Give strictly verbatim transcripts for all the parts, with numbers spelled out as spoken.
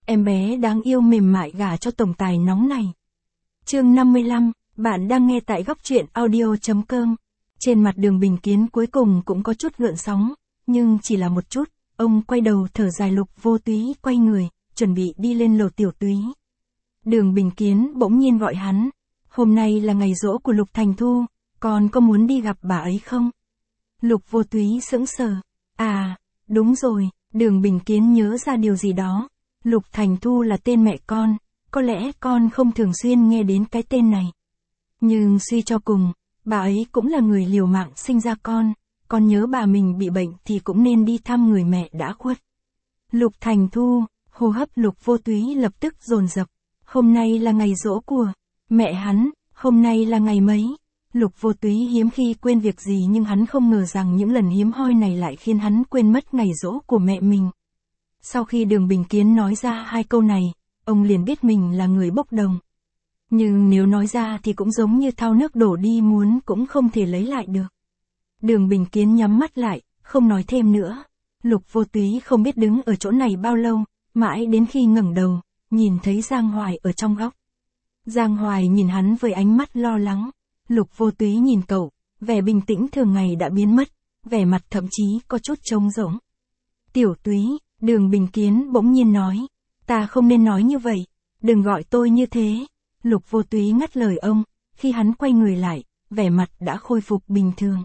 em bé đáng yêu mềm mại gả cho tổng tài nóng này. Chương năm mươi lăm, bạn đang nghe tại góc truyện audio chấm com. Trên mặt Đường Bình Kiến cuối cùng cũng có chút gợn sóng, nhưng chỉ là một chút, ông quay đầu thở dài. Lục Vô Túy quay người, chuẩn bị đi lên lầu. Tiểu Túy. Đường Bình Kiến bỗng nhiên gọi hắn. Hôm nay là ngày giỗ của Lục Thành Thu, con có muốn đi gặp bà ấy không? Lục Vô Túy sững sờ. À, đúng rồi, Đường Bình Kiến nhớ ra điều gì đó. Lục Thành Thu là tên mẹ con, có lẽ con không thường xuyên nghe đến cái tên này. Nhưng suy cho cùng, bà ấy cũng là người liều mạng sinh ra con, con nhớ bà mình bị bệnh thì cũng nên đi thăm người mẹ đã khuất. Lục Thành Thu, hô hấp Lục Vô Túy lập tức dồn dập. Hôm nay là ngày giỗ của mẹ hắn, hôm nay là ngày mấy? Lục Vô Túy hiếm khi quên việc gì, nhưng hắn không ngờ rằng những lần hiếm hoi này lại khiến hắn quên mất ngày giỗ của mẹ mình. Sau khi Đường Bình Kiến nói ra hai câu này, ông liền biết mình là người bốc đồng. Nhưng nếu nói ra thì cũng giống như thao nước đổ đi, muốn cũng không thể lấy lại được. Đường Bình Kiến nhắm mắt lại, không nói thêm nữa. Lục Vô Túy không biết đứng ở chỗ này bao lâu, mãi đến khi ngẩng đầu, nhìn thấy Giang Hoài ở trong góc. Giang Hoài nhìn hắn với ánh mắt lo lắng. Lục Vô Túy nhìn cậu, vẻ bình tĩnh thường ngày đã biến mất, vẻ mặt thậm chí có chút trống rỗng. Tiểu Túy, Đường Bình Kiến bỗng nhiên nói, ta không nên nói như vậy, đừng gọi tôi như thế. Lục Vô Túy ngắt lời ông, khi hắn quay người lại, vẻ mặt đã khôi phục bình thường.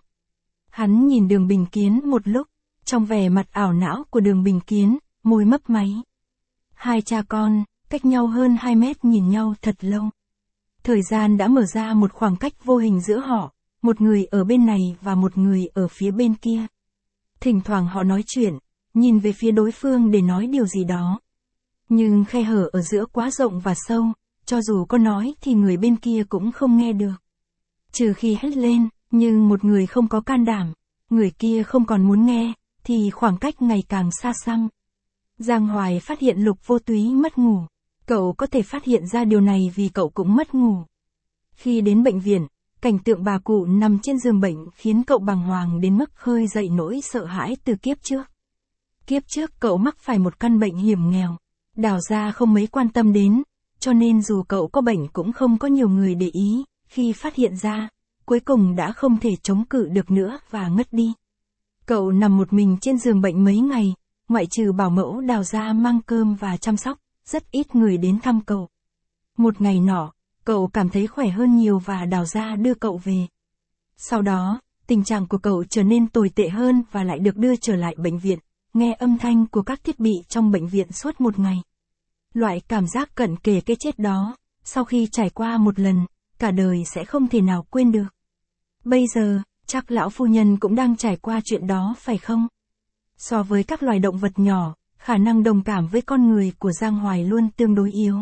Hắn nhìn Đường Bình Kiến một lúc, trong vẻ mặt ảo não của Đường Bình Kiến, môi mấp máy. Hai cha con, cách nhau hơn hai mét nhìn nhau thật lâu. Thời gian đã mở ra một khoảng cách vô hình giữa họ, một người ở bên này và một người ở phía bên kia. Thỉnh thoảng họ nói chuyện, nhìn về phía đối phương để nói điều gì đó. Nhưng khe hở ở giữa quá rộng và sâu, cho dù có nói thì người bên kia cũng không nghe được. Trừ khi hét lên, nhưng một người không có can đảm, người kia không còn muốn nghe, thì khoảng cách ngày càng xa xăm. Giang Hoài phát hiện Lục Vô Túy mất ngủ. Cậu có thể phát hiện ra điều này vì cậu cũng mất ngủ. Khi đến bệnh viện, cảnh tượng bà cụ nằm trên giường bệnh khiến cậu bàng hoàng đến mức khơi dậy nỗi sợ hãi từ kiếp trước. Kiếp trước cậu mắc phải một căn bệnh hiểm nghèo, Đào gia không mấy quan tâm đến, cho nên dù cậu có bệnh cũng không có nhiều người để ý. Khi phát hiện ra, cuối cùng đã không thể chống cự được nữa và ngất đi. Cậu nằm một mình trên giường bệnh mấy ngày, ngoại trừ bảo mẫu Đào gia mang cơm và chăm sóc, rất ít người đến thăm cậu. Một ngày nọ, cậu cảm thấy khỏe hơn nhiều và Đào gia đưa cậu về. Sau đó, tình trạng của cậu trở nên tồi tệ hơn và lại được đưa trở lại bệnh viện, nghe âm thanh của các thiết bị trong bệnh viện suốt một ngày. Loại cảm giác cận kề cái chết đó, sau khi trải qua một lần, cả đời sẽ không thể nào quên được. Bây giờ, chắc lão phu nhân cũng đang trải qua chuyện đó phải không? So với các loài động vật nhỏ, khả năng đồng cảm với con người của Giang Hoài luôn tương đối yếu.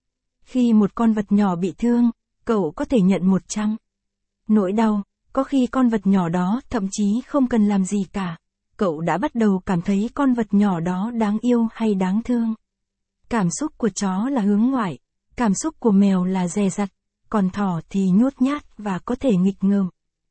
Khi một con vật nhỏ bị thương, cậu có thể nhận một trăm. Nỗi đau, có khi con vật nhỏ đó thậm chí không cần làm gì cả. Cậu đã bắt đầu cảm thấy con vật nhỏ đó đáng yêu hay đáng thương. Cảm xúc của chó là hướng ngoại, cảm xúc của mèo là dè dặt, còn thỏ thì nhút nhát và có thể nghịch ngợm.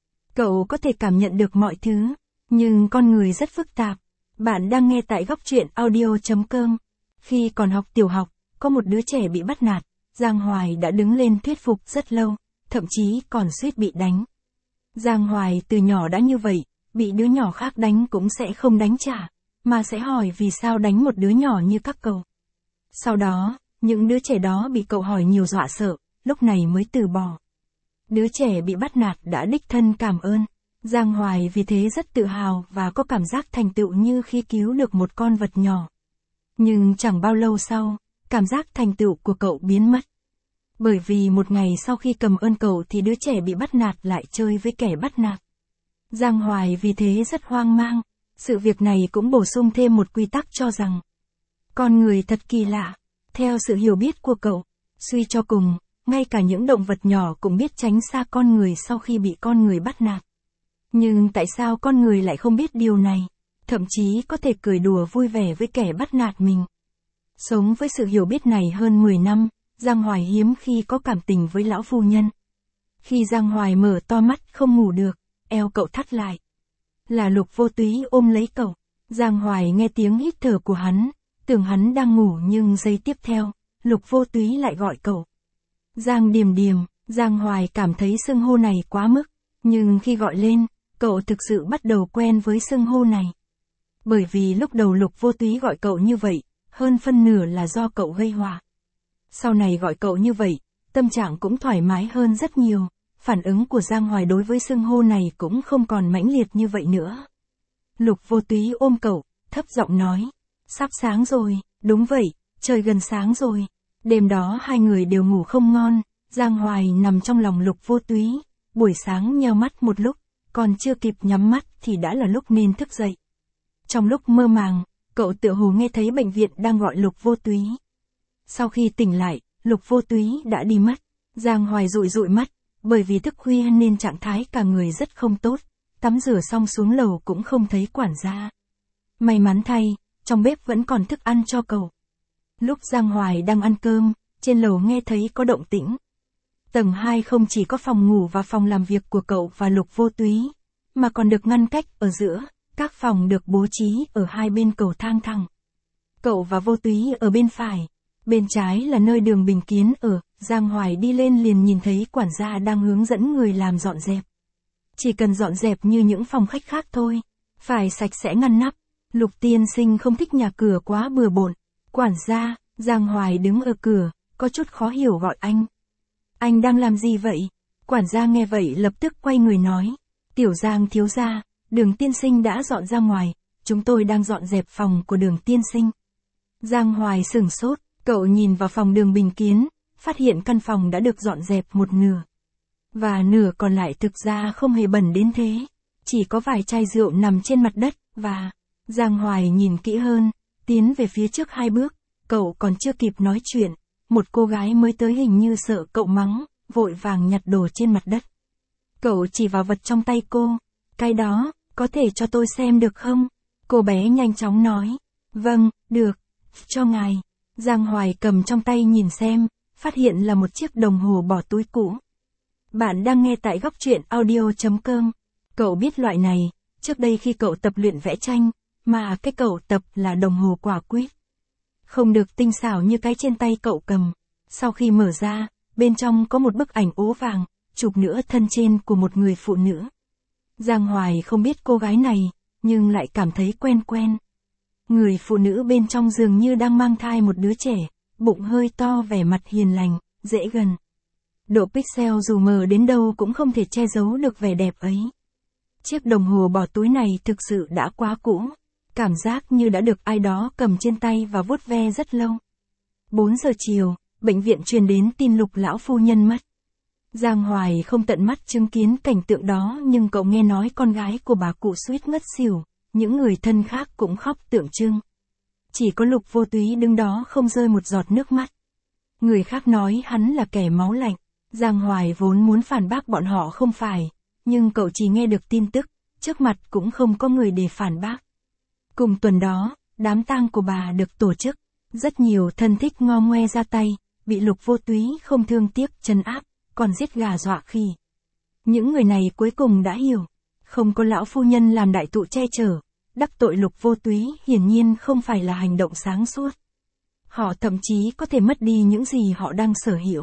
Cậu có thể cảm nhận được mọi thứ, nhưng con người rất phức tạp. Bạn đang nghe tại góc truyện audio chấm com. Khi còn học tiểu học, có một đứa trẻ bị bắt nạt, Giang Hoài đã đứng lên thuyết phục rất lâu, thậm chí còn suýt bị đánh. Giang Hoài từ nhỏ đã như vậy, bị đứa nhỏ khác đánh cũng sẽ không đánh trả, mà sẽ hỏi vì sao đánh một đứa nhỏ như các cậu. Sau đó, những đứa trẻ đó bị cậu hỏi nhiều dọa sợ, lúc này mới từ bỏ. Đứa trẻ bị bắt nạt đã đích thân cảm ơn. Giang Hoài vì thế rất tự hào và có cảm giác thành tựu như khi cứu được một con vật nhỏ. Nhưng chẳng bao lâu sau, cảm giác thành tựu của cậu biến mất. Bởi vì một ngày sau khi cầm ơn cậu thì đứa trẻ bị bắt nạt lại chơi với kẻ bắt nạt. Giang Hoài vì thế rất hoang mang. Sự việc này cũng bổ sung thêm một quy tắc cho rằng con người thật kỳ lạ. Theo sự hiểu biết của cậu, suy cho cùng, ngay cả những động vật nhỏ cũng biết tránh xa con người sau khi bị con người bắt nạt. Nhưng tại sao con người lại không biết điều này, thậm chí có thể cười đùa vui vẻ với kẻ bắt nạt mình? Sống với sự hiểu biết này hơn mười năm, Giang Hoài hiếm khi có cảm tình với lão phu nhân. Khi Giang Hoài mở to mắt không ngủ được, eo cậu thắt lại. Là Lục Vô Túy ôm lấy cậu. Giang Hoài nghe tiếng hít thở của hắn, tưởng hắn đang ngủ nhưng giây tiếp theo, Lục Vô Túy lại gọi cậu. Giang Điềm Điềm, Giang Hoài cảm thấy xưng hô này quá mức, nhưng khi gọi lên, cậu thực sự bắt đầu quen với xưng hô này. Bởi vì lúc đầu Lục Vô Túy gọi cậu như vậy, hơn phân nửa là do cậu gây họa. Sau này gọi cậu như vậy, tâm trạng cũng thoải mái hơn rất nhiều, phản ứng của Giang Hoài đối với xưng hô này cũng không còn mãnh liệt như vậy nữa. Lục Vô Túy ôm cậu, thấp giọng nói, sắp sáng rồi, đúng vậy, trời gần sáng rồi. Đêm đó hai người đều ngủ không ngon, Giang Hoài nằm trong lòng Lục Vô Túy, buổi sáng nheo mắt một lúc, còn chưa kịp nhắm mắt thì đã là lúc nên thức dậy. Trong lúc mơ màng, cậu tựa hồ nghe thấy bệnh viện đang gọi Lục Vô Túy. Sau khi tỉnh lại, Lục Vô Túy đã đi mất. Giang Hoài dụi dụi mắt, bởi vì thức khuya nên trạng thái cả người rất không tốt, tắm rửa xong xuống lầu cũng không thấy quản gia. May mắn thay, trong bếp vẫn còn thức ăn cho cậu. Lúc Giang Hoài đang ăn cơm, trên lầu nghe thấy có động tĩnh. Tầng hai không chỉ có phòng ngủ và phòng làm việc của cậu và Lục Vô Túy, mà còn được ngăn cách ở giữa, các phòng được bố trí ở hai bên cầu thang thẳng. Cậu và Vô Túy ở bên phải, bên trái là nơi Đường Bình Kiến ở, Giang Hoài đi lên liền nhìn thấy quản gia đang hướng dẫn người làm dọn dẹp. Chỉ cần dọn dẹp như những phòng khách khác thôi, phải sạch sẽ ngăn nắp. Lục tiên sinh không thích nhà cửa quá bừa bộn. Quản gia, Giang Hoài đứng ở cửa, có chút khó hiểu gọi anh. Anh đang làm gì vậy? Quản gia nghe vậy lập tức quay người nói. Tiểu Giang thiếu gia, Đường tiên sinh đã dọn ra ngoài, chúng tôi đang dọn dẹp phòng của Đường tiên sinh. Giang Hoài sửng sốt, cậu nhìn vào phòng Đường Bình Kiến, phát hiện căn phòng đã được dọn dẹp một nửa. Và nửa còn lại thực ra không hề bẩn đến thế, chỉ có vài chai rượu nằm trên mặt đất, và... Giang Hoài nhìn kỹ hơn, tiến về phía trước hai bước, cậu còn chưa kịp nói chuyện, một cô gái mới tới hình như sợ cậu mắng, vội vàng nhặt đồ trên mặt đất. Cậu chỉ vào vật trong tay cô, cái đó, có thể cho tôi xem được không? Cô bé nhanh chóng nói, vâng, được, cho ngài. Giang Hoài cầm trong tay nhìn xem, phát hiện là một chiếc đồng hồ bỏ túi cũ. Bạn đang nghe tại góc truyện audio chấm com. Cậu biết loại này, trước đây khi cậu tập luyện vẽ tranh, mà cái cậu tập là đồng hồ quả quýt. Không được tinh xảo như cái trên tay cậu cầm. Sau khi mở ra, bên trong có một bức ảnh ố vàng, chụp nửa thân trên của một người phụ nữ. Giang Hoài không biết cô gái này, nhưng lại cảm thấy quen quen. Người phụ nữ bên trong dường như đang mang thai một đứa trẻ, bụng hơi to, vẻ mặt hiền lành, dễ gần. Độ pixel dù mờ đến đâu cũng không thể che giấu được vẻ đẹp ấy. Chiếc đồng hồ bỏ túi này thực sự đã quá cũ, cảm giác như đã được ai đó cầm trên tay và vuốt ve rất lâu. bốn giờ chiều, bệnh viện truyền đến tin Lục lão phu nhân mất. Giang Hoài không tận mắt chứng kiến cảnh tượng đó nhưng cậu nghe nói con gái của bà cụ suýt ngất xỉu, những người thân khác cũng khóc tượng trưng. Chỉ có Lục Vô Túy đứng đó không rơi một giọt nước mắt. Người khác nói hắn là kẻ máu lạnh, Giang Hoài vốn muốn phản bác bọn họ không phải, nhưng cậu chỉ nghe được tin tức, trước mặt cũng không có người để phản bác. Cùng tuần đó, đám tang của bà được tổ chức, rất nhiều thân thích ngo ngoe ra tay, bị Lục Vô Túy không thương tiếc trấn áp, còn giết gà dọa khỉ. Những người này cuối cùng đã hiểu, không có lão phu nhân làm đại tụ che chở, đắc tội Lục Vô Túy hiển nhiên không phải là hành động sáng suốt. Họ thậm chí có thể mất đi những gì họ đang sở hữu.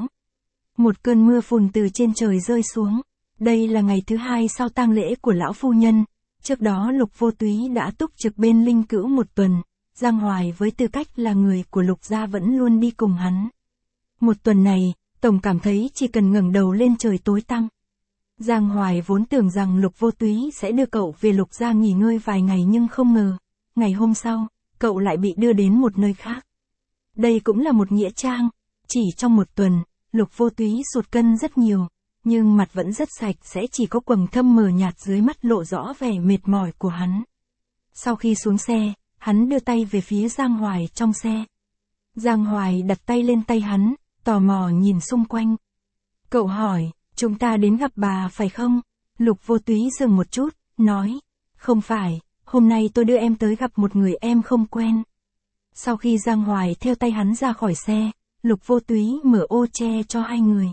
Một cơn mưa phùn từ trên trời rơi xuống. Đây là ngày thứ hai sau tang lễ của lão phu nhân. Trước đó Lục Vô Túy đã túc trực bên linh cữu một tuần. Giang Hoài với tư cách là người của Lục gia vẫn luôn đi cùng hắn. Một tuần này, Tổng cảm thấy chỉ cần ngẩng đầu lên trời tối tăm. Giang Hoài vốn tưởng rằng Lục Vô Túy sẽ đưa cậu về Lục gia nghỉ ngơi vài ngày nhưng không ngờ, ngày hôm sau, cậu lại bị đưa đến một nơi khác. Đây cũng là một nghĩa trang. Chỉ trong một tuần, Lục Vô Túy sụt cân rất nhiều, nhưng mặt vẫn rất sạch, sẽ chỉ có quầng thâm mờ nhạt dưới mắt lộ rõ vẻ mệt mỏi của hắn. Sau khi xuống xe, hắn đưa tay về phía Giang Hoài trong xe. Giang Hoài đặt tay lên tay hắn, tò mò nhìn xung quanh. Cậu hỏi, chúng ta đến gặp bà phải không? Lục Vô Túy dừng một chút, nói, không phải, hôm nay tôi đưa em tới gặp một người em không quen. Sau khi Giang Hoài theo tay hắn ra khỏi xe, Lục Vô Túy mở ô che cho hai người.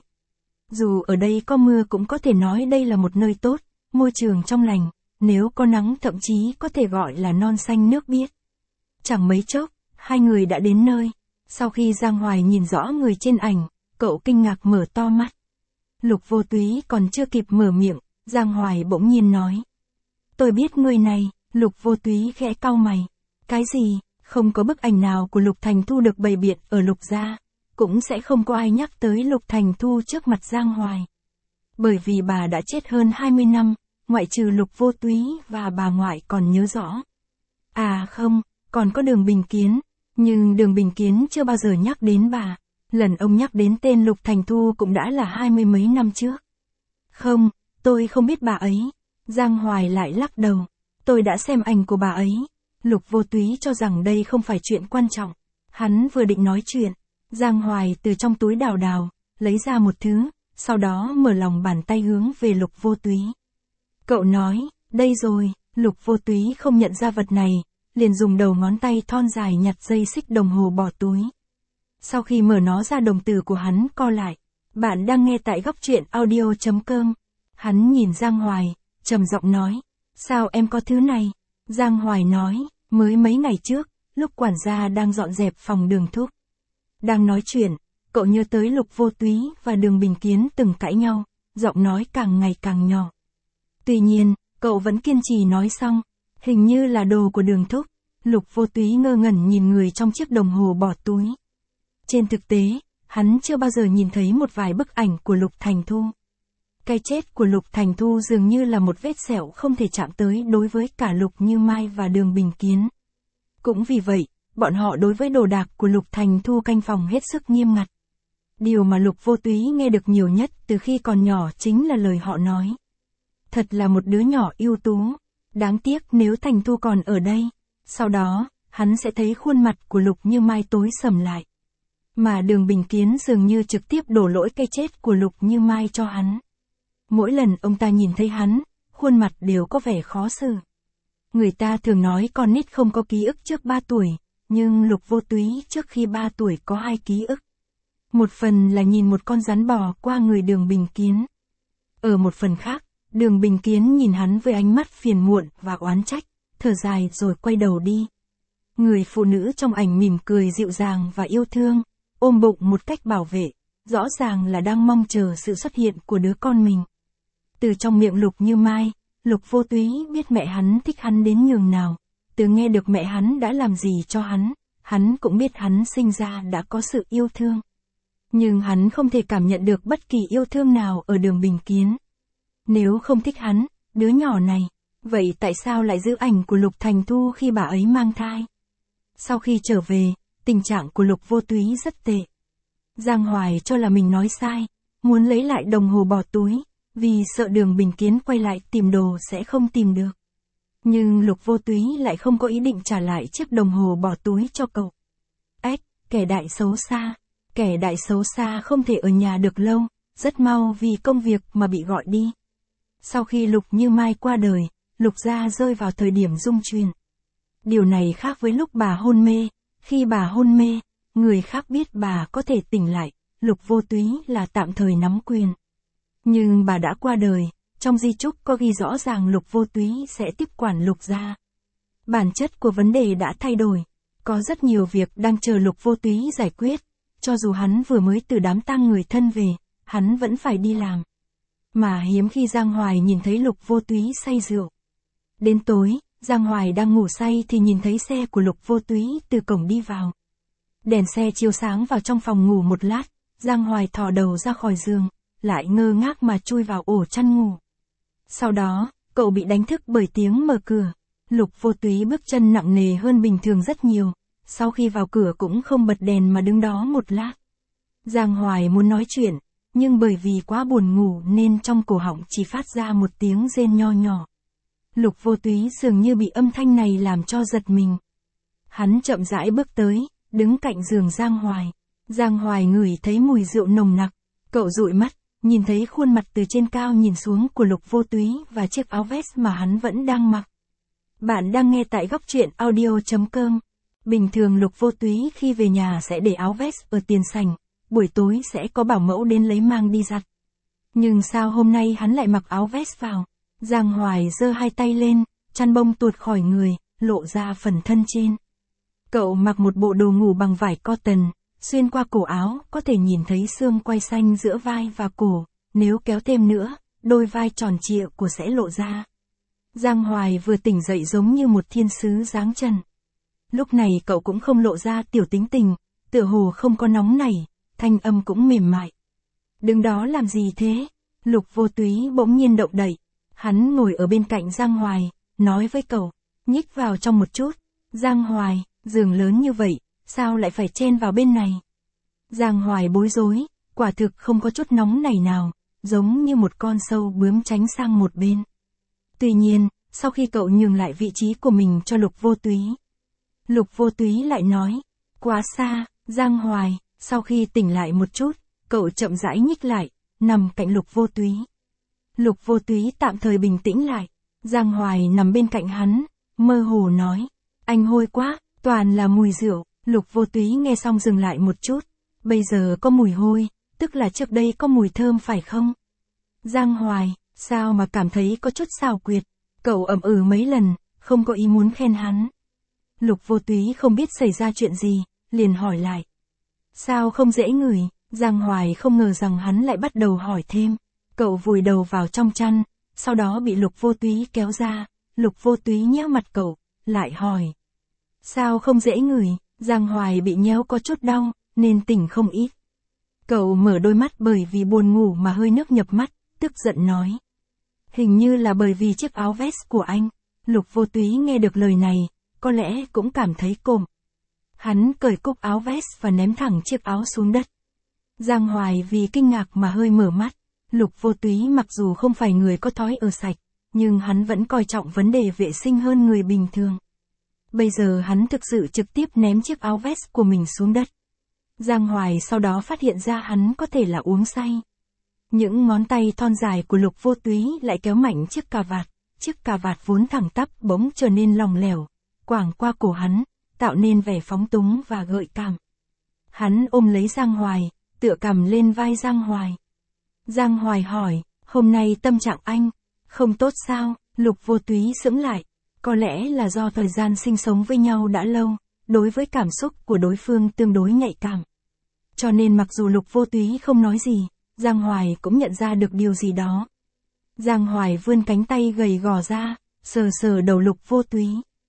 Dù ở đây có mưa cũng có thể nói đây là một nơi tốt, môi trường trong lành, nếu có nắng thậm chí có thể gọi là non xanh nước biếc. Chẳng mấy chốc, hai người đã đến nơi. Sau khi Giang Hoài nhìn rõ người trên ảnh, cậu kinh ngạc mở to mắt. Lục Vô Túy còn chưa kịp mở miệng, Giang Hoài bỗng nhiên nói. Tôi biết người này. Lục Vô Túy khẽ cau mày. Cái gì? Không có bức ảnh nào của Lục Thành Thu được bày biện ở Lục gia, cũng sẽ không có ai nhắc tới Lục Thành Thu trước mặt Giang Hoài. Bởi vì bà đã chết hơn hai mươi năm, ngoại trừ Lục Vô Túy và bà ngoại còn nhớ rõ. À không, còn có Đường Bình Kiến, nhưng Đường Bình Kiến chưa bao giờ nhắc đến bà. Lần ông nhắc đến tên Lục Thành Thu cũng đã là hai mươi mấy năm trước. Không, tôi không biết bà ấy. Giang Hoài lại lắc đầu. Tôi đã xem ảnh của bà ấy. Lục Vô Túy cho rằng đây không phải chuyện quan trọng. Hắn vừa định nói chuyện, Giang Hoài từ trong túi đào đào, lấy ra một thứ, sau đó mở lòng bàn tay hướng về Lục Vô Túy. Cậu nói, đây rồi. Lục Vô Túy không nhận ra vật này, liền dùng đầu ngón tay thon dài nhặt dây xích đồng hồ bỏ túi. Sau khi mở nó ra, đồng tử của hắn co lại. Bạn đang nghe tại góc truyện audio chấm com. Hắn nhìn Giang Hoài, trầm giọng nói. Sao em có thứ này? Giang Hoài nói, mới mấy ngày trước, lúc quản gia đang dọn dẹp phòng Đường Thúc. Đang nói chuyện, cậu nhớ tới Lục Vô Túy và Đường Bình Kiến từng cãi nhau, giọng nói càng ngày càng nhỏ. Tuy nhiên, cậu vẫn kiên trì nói xong, hình như là đồ của Đường Thúc. Lục Vô Túy ngơ ngẩn nhìn người trong chiếc đồng hồ bỏ túi. Trên thực tế, hắn chưa bao giờ nhìn thấy một vài bức ảnh của Lục Thành Thu. Cái chết của Lục Thành Thu dường như là một vết sẹo không thể chạm tới đối với cả Lục Như Mai và Đường Bình Kiến. Cũng vì vậy, bọn họ đối với đồ đạc của Lục Thành Thu canh phòng hết sức nghiêm ngặt. Điều mà Lục Vô Túy nghe được nhiều nhất từ khi còn nhỏ chính là lời họ nói. Thật là một đứa nhỏ ưu tú. Đáng tiếc nếu Thành Thu còn ở đây. Sau đó, hắn sẽ thấy khuôn mặt của Lục Như Mai tối sầm lại. Mà Đường Bình Kiến dường như trực tiếp đổ lỗi cái chết của Lục Như Mai cho hắn. Mỗi lần ông ta nhìn thấy hắn, khuôn mặt đều có vẻ khó xử. Người ta thường nói con nít không có ký ức trước ba tuổi, nhưng Lục Vô Túy trước khi ba tuổi có hai ký ức. Một phần là nhìn một con rắn bò qua người Đường Bình Kiến. Ở một phần khác, Đường Bình Kiến nhìn hắn với ánh mắt phiền muộn và oán trách, thở dài rồi quay đầu đi. Người phụ nữ trong ảnh mỉm cười dịu dàng và yêu thương, ôm bụng một cách bảo vệ, rõ ràng là đang mong chờ sự xuất hiện của đứa con mình. Từ trong miệng Lục Như Mai, Lục Vô Túy biết mẹ hắn thích hắn đến nhường nào, từ nghe được mẹ hắn đã làm gì cho hắn, hắn cũng biết hắn sinh ra đã có sự yêu thương. Nhưng hắn không thể cảm nhận được bất kỳ yêu thương nào ở Đường Bình Kiến. Nếu không thích hắn, đứa nhỏ này, vậy tại sao lại giữ ảnh của Lục Thành Thu khi bà ấy mang thai? Sau khi trở về, tình trạng của Lục Vô Túy rất tệ. Giang Hoài cho là mình nói sai, muốn lấy lại đồng hồ bỏ túi, vì sợ Đường Bình Kiến quay lại tìm đồ sẽ không tìm được. Nhưng Lục Vô Túy lại không có ý định trả lại chiếc đồng hồ bỏ túi cho cậu. Ếch, kẻ đại xấu xa. Kẻ đại xấu xa không thể ở nhà được lâu, rất mau vì công việc mà bị gọi đi. Sau khi Lục Như Mai qua đời, Lục gia rơi vào thời điểm rung chuyển. Điều này khác với lúc bà hôn mê. Khi bà hôn mê, người khác biết bà có thể tỉnh lại, Lục Vô Túy là tạm thời nắm quyền. Nhưng bà đã qua đời, trong di chúc có ghi rõ ràng Lục Vô Túy sẽ tiếp quản Lục gia. Bản chất của vấn đề đã thay đổi, có rất nhiều việc đang chờ Lục Vô Túy giải quyết, cho dù hắn vừa mới từ đám tang người thân về, hắn vẫn phải đi làm. Mà hiếm khi Giang Hoài nhìn thấy Lục Vô Túy say rượu. Đến tối, Giang Hoài đang ngủ say thì nhìn thấy xe của Lục Vô Túy từ cổng đi vào. Đèn xe chiếu sáng vào trong phòng ngủ một lát, Giang Hoài thò đầu ra khỏi giường, lại ngơ ngác mà chui vào ổ chăn ngủ. Sau đó, cậu bị đánh thức bởi tiếng mở cửa. Lục Vô Túy bước chân nặng nề hơn bình thường rất nhiều, sau khi vào cửa cũng không bật đèn mà đứng đó một lát. Giang Hoài muốn nói chuyện, nhưng bởi vì quá buồn ngủ nên trong cổ họng chỉ phát ra một tiếng rên nho nhỏ. Lục Vô Túy dường như bị âm thanh này làm cho giật mình. Hắn chậm rãi bước tới, đứng cạnh giường Giang Hoài. Giang Hoài ngửi thấy mùi rượu nồng nặc, cậu dụi mắt, nhìn thấy khuôn mặt từ trên cao nhìn xuống của Lục Vô Túy và chiếc áo vest mà hắn vẫn đang mặc. Bạn đang nghe tại góc truyện audio chấm com. Bình thường Lục Vô Túy khi về nhà sẽ để áo vest ở tiền sảnh, buổi tối sẽ có bảo mẫu đến lấy mang đi giặt. Nhưng sao hôm nay hắn lại mặc áo vest vào? Giang Hoài giơ hai tay lên, chăn bông tuột khỏi người, lộ ra phần thân trên. Cậu mặc một bộ đồ ngủ bằng vải cotton, xuyên qua cổ áo có thể nhìn thấy xương quai xanh giữa vai và cổ, nếu kéo thêm nữa, đôi vai tròn trịa của sẽ lộ ra. Giang Hoài vừa tỉnh dậy giống như một thiên sứ giáng trần. Lúc này cậu cũng không lộ ra tiểu tính tình, tựa hồ không có nóng nảy, thanh âm cũng mềm mại. Đứng đó làm gì thế? Lục Vô Túy bỗng nhiên động đậy. Hắn ngồi ở bên cạnh Giang Hoài, nói với cậu, nhích vào trong một chút. Giang Hoài, giường lớn như vậy, sao lại phải chen vào bên này? Giang Hoài bối rối, quả thực không có chút nóng nảy nào, giống như một con sâu bướm tránh sang một bên. Tuy nhiên, sau khi cậu nhường lại vị trí của mình cho Lục Vô Túy, Lục Vô Túy lại nói, quá xa. Giang Hoài, sau khi tỉnh lại một chút, cậu chậm rãi nhích lại, nằm cạnh Lục Vô Túy. Lục Vô Túy tạm thời bình tĩnh lại. Giang Hoài nằm bên cạnh hắn, mơ hồ nói, anh hôi quá, toàn là mùi rượu. Lục Vô Túy nghe xong dừng lại một chút, bây giờ có mùi hôi, tức là trước đây có mùi thơm phải không? Giang Hoài, sao mà cảm thấy có chút xào quyệt? Cậu ậm ừ mấy lần, không có ý muốn khen hắn. Lục Vô Túy không biết xảy ra chuyện gì, liền hỏi lại. Sao không dễ ngửi? Giang Hoài không ngờ rằng hắn lại bắt đầu hỏi thêm. Cậu vùi đầu vào trong chăn, sau đó bị Lục Vô Túy kéo ra. Lục Vô Túy nhéo mặt cậu, lại hỏi. Sao không dễ ngửi? Giang Hoài bị nhéo có chút đau, nên tỉnh không ít. Cậu mở đôi mắt bởi vì buồn ngủ mà hơi nước nhập mắt, tức giận nói. Hình như là bởi vì chiếc áo vest của anh. Lục Vô Túy nghe được lời này, có lẽ cũng cảm thấy cộm. Hắn cởi cúc áo vest và ném thẳng chiếc áo xuống đất. Giang Hoài vì kinh ngạc mà hơi mở mắt. Lục Vô Túy mặc dù không phải người có thói ở sạch, nhưng hắn vẫn coi trọng vấn đề vệ sinh hơn người bình thường. Bây giờ hắn thực sự trực tiếp ném chiếc áo vest của mình xuống đất. Giang Hoài sau đó phát hiện ra hắn có thể là uống say. Những ngón tay thon dài của Lục Vô Túy lại kéo mạnh chiếc cà vạt. Chiếc cà vạt vốn thẳng tắp bỗng trở nên lỏng lẻo, quàng qua cổ hắn, tạo nên vẻ phóng túng và gợi cảm. Hắn ôm lấy Giang Hoài, tựa cằm lên vai Giang Hoài. Giang Hoài hỏi, hôm nay tâm trạng anh, không tốt sao? Lục Vô Túy sững lại, có lẽ là do thời gian sinh sống với nhau đã lâu, đối với cảm xúc của đối phương tương đối nhạy cảm. Cho nên mặc dù Lục Vô Túy không nói gì, Giang Hoài cũng nhận ra được điều gì đó. Giang Hoài vươn cánh tay gầy gò ra, sờ sờ đầu Lục Vô Túy.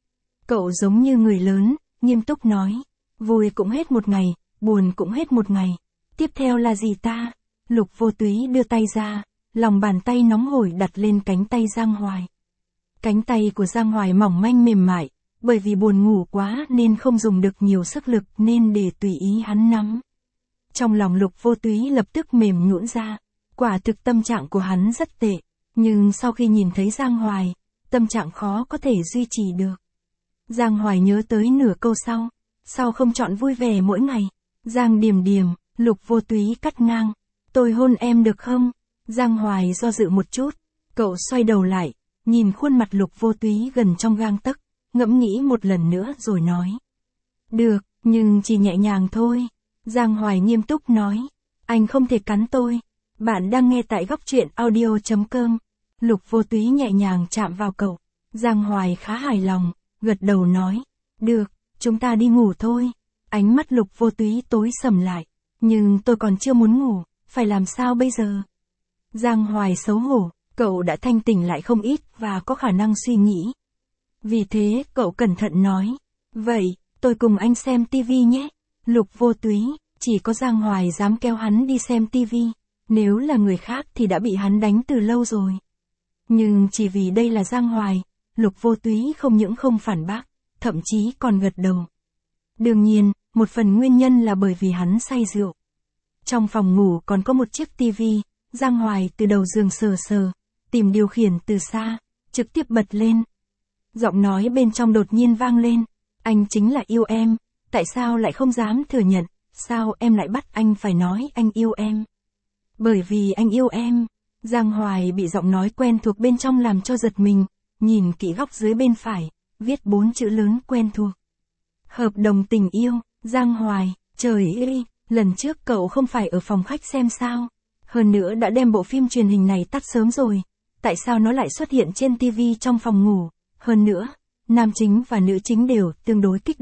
Cậu giống như người lớn, nghiêm túc nói, vui cũng hết một ngày, buồn cũng hết một ngày. Tiếp theo là gì ta? Lục Vô Túy đưa tay ra, lòng bàn tay nóng hổi đặt lên cánh tay Giang Hoài. Cánh tay của Giang Hoài mỏng manh mềm mại, bởi vì buồn ngủ quá nên không dùng được nhiều sức lực nên để tùy ý hắn nắm. Trong lòng Lục Vô Túy lập tức mềm nhũn ra, quả thực tâm trạng của hắn rất tệ, nhưng sau khi nhìn thấy Giang Hoài, tâm trạng khó có thể duy trì được. Giang Hoài nhớ tới nửa câu sau, sao không chọn vui vẻ mỗi ngày? Giang Điềm Điềm, Lục Vô Túy cắt ngang, tôi hôn em được không? Giang Hoài do dự một chút, cậu xoay đầu lại, nhìn khuôn mặt Lục Vô Túy gần trong gang tấc, ngẫm nghĩ một lần nữa rồi nói. Được, nhưng chỉ nhẹ nhàng thôi. Giang Hoài nghiêm túc nói, anh không thể cắn tôi. Bạn đang nghe tại góc truyện audio chấm com. Lục Vô Túy nhẹ nhàng chạm vào cậu. Giang Hoài khá hài lòng, gật đầu nói, được, chúng ta đi ngủ thôi. Ánh mắt Lục Vô Túy tối sầm lại, nhưng tôi còn chưa muốn ngủ, phải làm sao bây giờ? Giang Hoài xấu hổ, cậu đã thanh tỉnh lại không ít và có khả năng suy nghĩ. Vì thế cậu cẩn thận nói, vậy, tôi cùng anh xem tivi nhé. Lục Vô Túy, chỉ có Giang Hoài dám kéo hắn đi xem tivi, nếu là người khác thì đã bị hắn đánh từ lâu rồi. Nhưng chỉ vì đây là Giang Hoài, Lục Vô Túy không những không phản bác, thậm chí còn gật đầu. Đương nhiên, một phần nguyên nhân là bởi vì hắn say rượu. Trong phòng ngủ còn có một chiếc tivi, Giang Hoài từ đầu giường sờ sờ, tìm điều khiển từ xa, trực tiếp bật lên. Giọng nói bên trong đột nhiên vang lên, anh chính là yêu em, tại sao lại không dám thừa nhận, sao em lại bắt anh phải nói anh yêu em? Bởi vì anh yêu em. Giang Hoài bị giọng nói quen thuộc bên trong làm cho giật mình, nhìn kỹ góc dưới bên phải, viết bốn chữ lớn quen thuộc. Hợp đồng tình yêu. Giang Hoài, trời ơi, lần trước cậu không phải ở phòng khách xem sao? Hơn nữa đã đem bộ phim truyền hình này tắt sớm rồi, tại sao nó lại xuất hiện trên tivi trong phòng ngủ? Hơn nữa, nam chính và nữ chính đều tương đối kích động,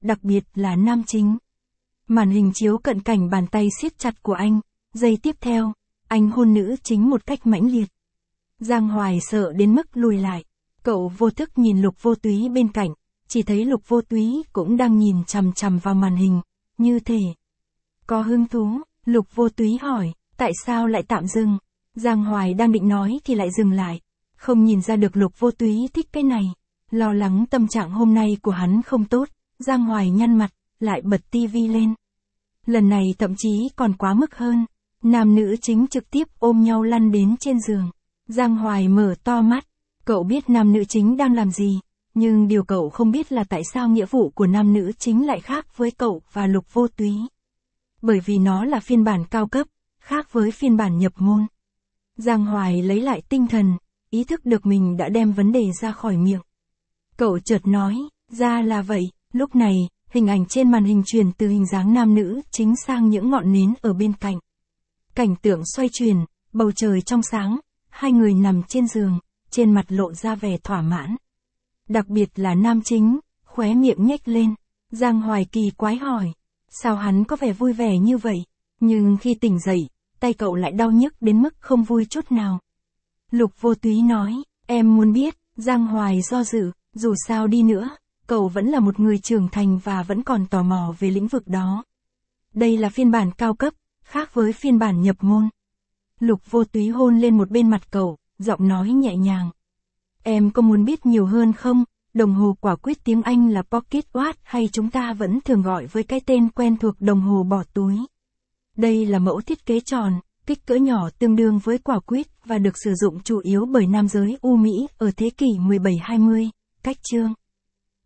đặc biệt là nam chính. Màn hình chiếu cận cảnh bàn tay siết chặt của anh, giây tiếp theo, anh hôn nữ chính một cách mãnh liệt. Giang Hoài sợ đến mức lùi lại, cậu vô thức nhìn Lục Vô Túy bên cạnh, chỉ thấy Lục Vô Túy cũng đang nhìn chằm chằm vào màn hình, như thể có hứng thú. Lục Vô Túy hỏi, tại sao lại tạm dừng? Giang Hoài đang định nói thì lại dừng lại, không nhìn ra được Lục Vô Túy thích cái này, lo lắng tâm trạng hôm nay của hắn không tốt, Giang Hoài nhăn mặt, lại bật tivi lên. Lần này thậm chí còn quá mức hơn, nam nữ chính trực tiếp ôm nhau lăn đến trên giường. Giang Hoài mở to mắt, cậu biết nam nữ chính đang làm gì, nhưng điều cậu không biết là tại sao nghĩa vụ của nam nữ chính lại khác với cậu và Lục Vô Túy. Bởi vì nó là phiên bản cao cấp, khác với phiên bản nhập môn. Giang Hoài lấy lại tinh thần, ý thức được mình đã đem vấn đề ra khỏi miệng. Cậu chợt nói, ra là vậy, lúc này, hình ảnh trên màn hình truyền từ hình dáng nam nữ chính sang những ngọn nến ở bên cạnh. Cảnh tượng xoay chuyển, bầu trời trong sáng, hai người nằm trên giường, trên mặt lộ ra vẻ thỏa mãn. Đặc biệt là nam chính, khóe miệng nhếch lên. Giang Hoài kỳ quái hỏi, sao hắn có vẻ vui vẻ như vậy, nhưng khi tỉnh dậy, tay cậu lại đau nhức đến mức không vui chút nào. Lục Vô Túy nói, em muốn biết. Giang Hoài do dự, dù sao đi nữa, cậu vẫn là một người trưởng thành và vẫn còn tò mò về lĩnh vực đó. Đây là phiên bản cao cấp, khác với phiên bản nhập môn. Lục Vô Túy hôn lên một bên mặt cậu, giọng nói nhẹ nhàng. Em có muốn biết nhiều hơn không? Đồng hồ quả quýt tiếng Anh là Pocket Watch hay chúng ta vẫn thường gọi với cái tên quen thuộc đồng hồ bỏ túi. Đây là mẫu thiết kế tròn, kích cỡ nhỏ tương đương với quả quýt và được sử dụng chủ yếu bởi nam giới U Mỹ ở thế kỷ mười bảy hai mươi. Cách chương